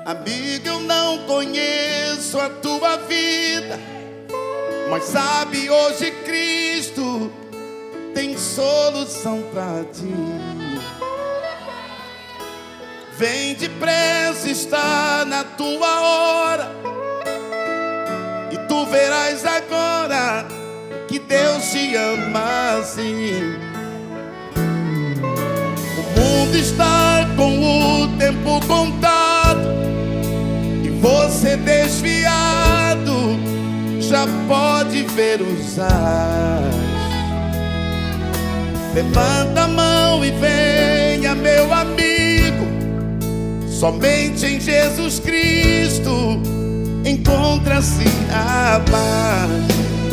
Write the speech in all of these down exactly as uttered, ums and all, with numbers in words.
Amigo, eu não conheço a tua vida, mas sabe, hoje Cristo tem solução pra ti. Vem depressa, está na tua hora, e tu verás agora que Deus te ama assim. O mundo está com o tempo contado, e você desviado já pode ver os ais. Levanta a mão e venha, meu amigo, somente em Jesus Cristo encontra-se a paz.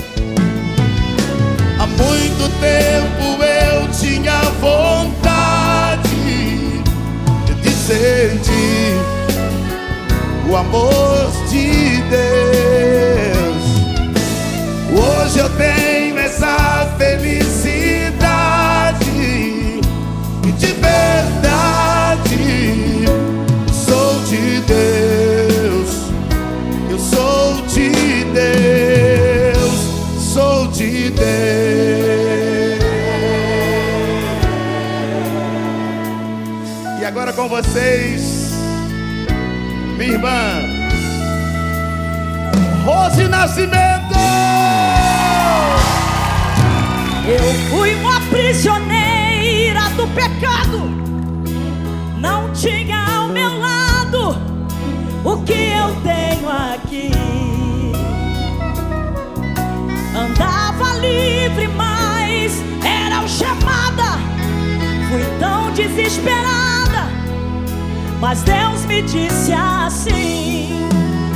Há muito tempo eu tinha vontade de sentir o amor de Deus. Hoje eu tenho essa felicidade, e de verdade sou de Deus. Eu sou de Deus, sou de Deus. E agora com vocês, minha irmã Rose Nascimento. Eu fui uma prisioneira do pecado, não tinha ao meu lado o que eu tenho aqui. Andava livre, mas era algemada. Fui tão desesperada, mas Deus me disse assim: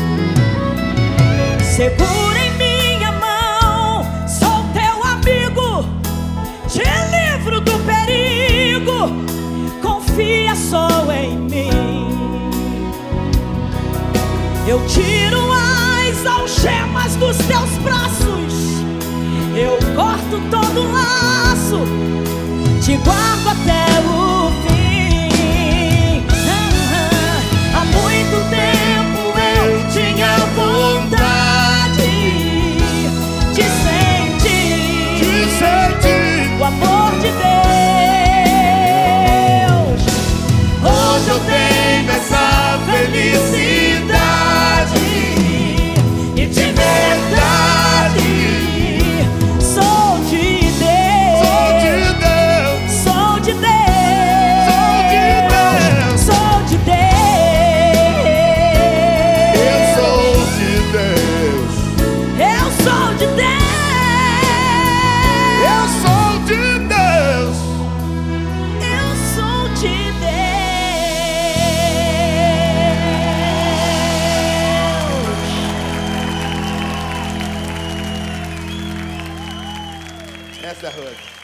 segura em minha mão, sou teu amigo, te livro do perigo, confia só em mim. Eu tiro as algemas dos teus braços, eu corto todo laço, te guardo até o fim. Há muito tempo eu tinha vontade de sentir, De sentir o amor de Deus. hoje eu tenho essa felicidade, E de verdade sou de Deus, sou de Deus, sou de Deus, sou de Deus. sou de Eu Deus, sou de Deus, eu sou de Deus, eu sou de Deus. eu sou de Deus. Essa é a Rose.